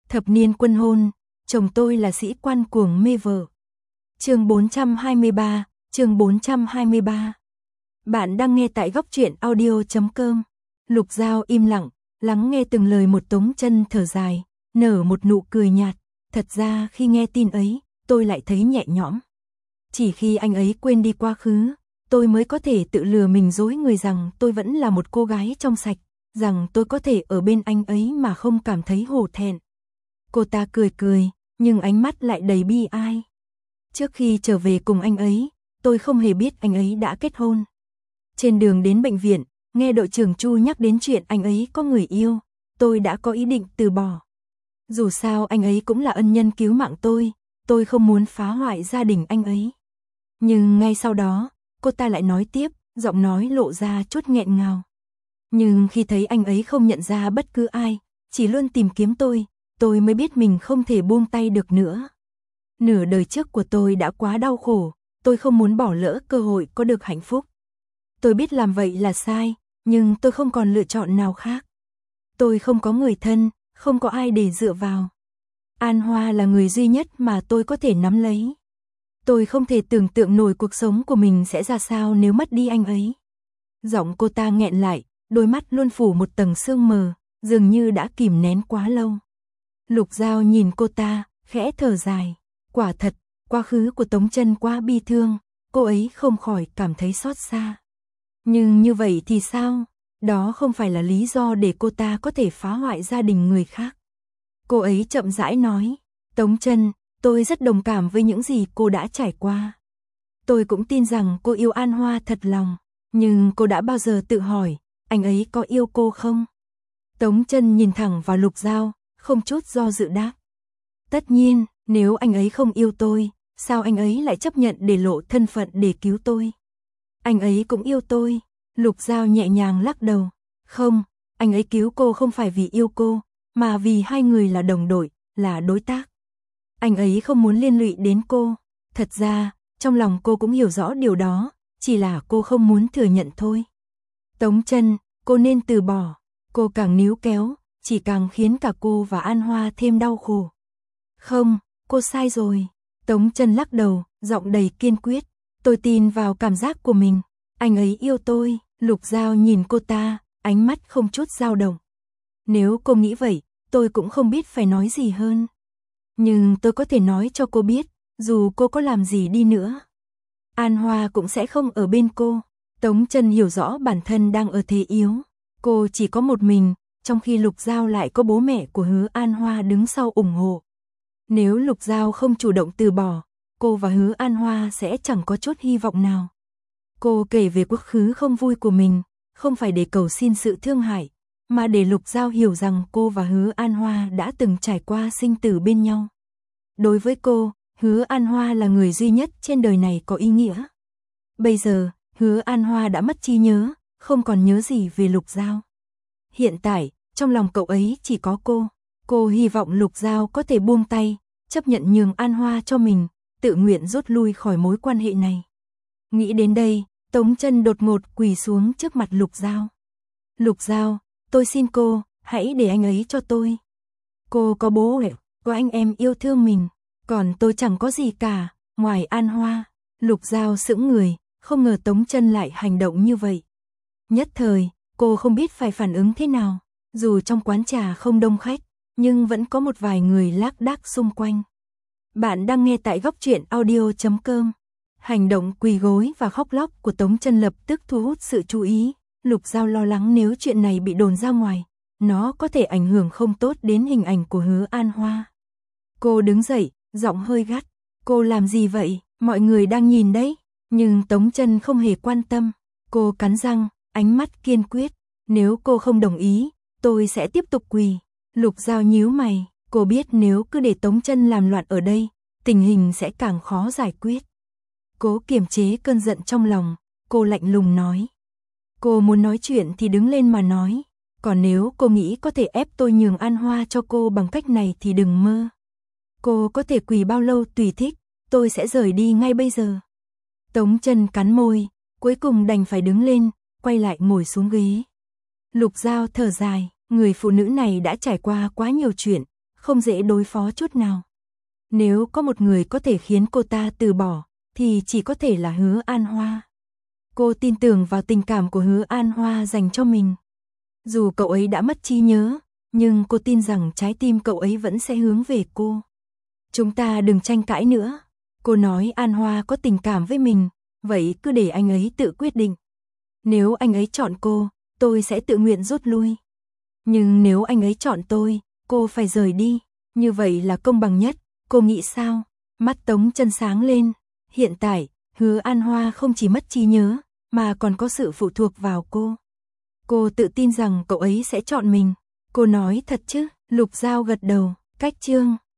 Thập niên quân hôn, chồng tôi là sĩ quan cuồng mê vợ. Chương 423, chương 423. Bạn đang nghe tại góc truyện audio.com. Lục Giao im lặng, lắng nghe từng lời một. Tống Chân thở dài, nở một nụ cười nhạt. Thật ra khi nghe tin ấy, tôi lại thấy nhẹ nhõm. Chỉ khi anh ấy quên đi quá khứ, tôi mới có thể tự lừa mình dối người rằng tôi vẫn là một cô gái trong sạch, rằng tôi có thể ở bên anh ấy mà không cảm thấy hổ thẹn. Cô ta cười cười, nhưng ánh mắt lại đầy bi ai. Trước khi trở về cùng anh ấy, tôi không hề biết anh ấy đã kết hôn. Trên đường đến bệnh viện, nghe đội trưởng Chu nhắc đến chuyện anh ấy có người yêu, tôi đã có ý định từ bỏ. Dù sao anh ấy cũng là ân nhân cứu mạng tôi không muốn phá hoại gia đình anh ấy. Nhưng ngay sau đó, cô ta lại nói tiếp, giọng nói lộ ra chút nghẹn ngào. Nhưng khi thấy anh ấy không nhận ra bất cứ ai, chỉ luôn tìm kiếm tôi mới biết mình không thể buông tay được nữa. Nửa đời trước của tôi đã quá đau khổ, tôi không muốn bỏ lỡ cơ hội có được hạnh phúc. Tôi biết làm vậy là sai, nhưng tôi không còn lựa chọn nào khác. Tôi không có người thân, không có ai để dựa vào. An Hoa là người duy nhất mà tôi có thể nắm lấy. Tôi không thể tưởng tượng nổi cuộc sống của mình sẽ ra sao nếu mất đi anh ấy. Giọng cô ta nghẹn lại, đôi mắt luôn phủ một tầng sương mờ, dường như đã kìm nén quá lâu. Lục Giao nhìn cô ta, khẽ thở dài. Quả thật, quá khứ của Tống Chân quá bi thương, cô ấy không khỏi cảm thấy xót xa. Nhưng như vậy thì sao? Đó không phải là lý do để cô ta có thể phá hoại gia đình người khác. Cô ấy chậm rãi nói, Tống Chân, tôi rất đồng cảm với những gì cô đã trải qua. Tôi cũng tin rằng cô yêu An Hoa thật lòng, nhưng cô đã bao giờ tự hỏi, anh ấy có yêu cô không? Tống Chân nhìn thẳng vào Lục Giao, không chút do dự đáp. Tất nhiên, nếu anh ấy không yêu tôi, sao anh ấy lại chấp nhận để lộ thân phận để cứu tôi? Anh ấy cũng yêu tôi. Lục Giao nhẹ nhàng lắc đầu. Không, anh ấy cứu cô không phải vì yêu cô, mà vì hai người là đồng đội, là đối tác. Anh ấy không muốn liên lụy đến cô. Thật ra, trong lòng cô cũng hiểu rõ điều đó, chỉ là cô không muốn thừa nhận thôi. Tống Chân, cô nên từ bỏ. Cô càng níu kéo, chỉ càng khiến cả cô và An Hoa thêm đau khổ. Không, cô sai rồi. Tống Chân lắc đầu, giọng đầy kiên quyết. Tôi tin vào cảm giác của mình. Anh ấy yêu tôi. Lục Giao nhìn cô ta, ánh mắt không chút dao động. Nếu cô nghĩ vậy, tôi cũng không biết phải nói gì hơn. Nhưng tôi có thể nói cho cô biết, dù cô có làm gì đi nữa, An Hoa cũng sẽ không ở bên cô. Tống Chân hiểu rõ bản thân đang ở thế yếu. Cô chỉ có một mình, trong khi Lục Giao lại có bố mẹ của Hứa An Hoa đứng sau ủng hộ. Nếu Lục Giao không chủ động từ bỏ, cô và Hứa An Hoa sẽ chẳng có chút hy vọng nào. Cô kể về quá khứ không vui của mình, không phải để cầu xin sự thương hại, mà để Lục Giao hiểu rằng cô và Hứa An Hoa đã từng trải qua sinh tử bên nhau. Đối với cô, Hứa An Hoa là người duy nhất trên đời này có ý nghĩa. Bây giờ, Hứa An Hoa đã mất trí nhớ, không còn nhớ gì về Lục Giao. Hiện tại, trong lòng cậu ấy chỉ có cô. Cô hy vọng Lục Giao có thể buông tay, chấp nhận nhường An Hoa cho mình, tự nguyện rút lui khỏi mối quan hệ này. Nghĩ đến đây, Tống Chân đột ngột quỳ xuống trước mặt Lục Giao. Lục Giao, tôi xin cô, hãy để anh ấy cho tôi. Cô có bố, có anh em yêu thương mình, còn tôi chẳng có gì cả, ngoài An Hoa. Lục Giao sững người, không ngờ Tống Chân lại hành động như vậy. Nhất thời, cô không biết phải phản ứng thế nào. Dù trong quán trà không đông khách, nhưng vẫn có một vài người lác đác xung quanh. Bạn đang nghe tại góc truyện audio.com. Hành động quỳ gối và khóc lóc của Tống Chân lập tức thu hút sự chú ý. Lục Giao lo lắng nếu chuyện này bị đồn ra ngoài, nó có thể ảnh hưởng không tốt đến hình ảnh của Hứa An Hoa. Cô đứng dậy, giọng hơi gắt. Cô làm gì vậy? Mọi người đang nhìn đấy. Nhưng Tống Chân không hề quan tâm. Cô cắn răng, ánh mắt kiên quyết. Nếu cô không đồng ý, tôi sẽ tiếp tục quỳ. Lục Giao nhíu mày. Cô biết nếu cứ để Tống Chân làm loạn ở đây, tình hình sẽ càng khó giải quyết. Cố kiềm chế cơn giận trong lòng, cô lạnh lùng nói. Cô muốn nói chuyện thì đứng lên mà nói. Còn nếu cô nghĩ có thể ép tôi nhường An Hoa cho cô bằng cách này thì đừng mơ. Cô có thể quỳ bao lâu tùy thích, tôi sẽ rời đi ngay bây giờ. Tống Chân cắn môi, cuối cùng đành phải đứng lên, quay lại ngồi xuống ghế. Lục Giao thở dài, người phụ nữ này đã trải qua quá nhiều chuyện, không dễ đối phó chút nào. Nếu có một người có thể khiến cô ta từ bỏ, thì chỉ có thể là Hứa An Hoa. Cô tin tưởng vào tình cảm của Hứa An Hoa dành cho mình. Dù cậu ấy đã mất trí nhớ, nhưng cô tin rằng trái tim cậu ấy vẫn sẽ hướng về cô. Chúng ta đừng tranh cãi nữa. Cô nói An Hoa có tình cảm với mình, vậy cứ để anh ấy tự quyết định. Nếu anh ấy chọn cô, tôi sẽ tự nguyện rút lui. Nhưng nếu anh ấy chọn tôi, cô phải rời đi. Như vậy là công bằng nhất, cô nghĩ sao? Mắt Tống Chân sáng lên. Hiện tại, Hứa An Hoa không chỉ mất trí nhớ, mà còn có sự phụ thuộc vào cô. Cô tự tin rằng cậu ấy sẽ chọn mình. Cô nói thật chứ? Lục Giao gật đầu. Cách chương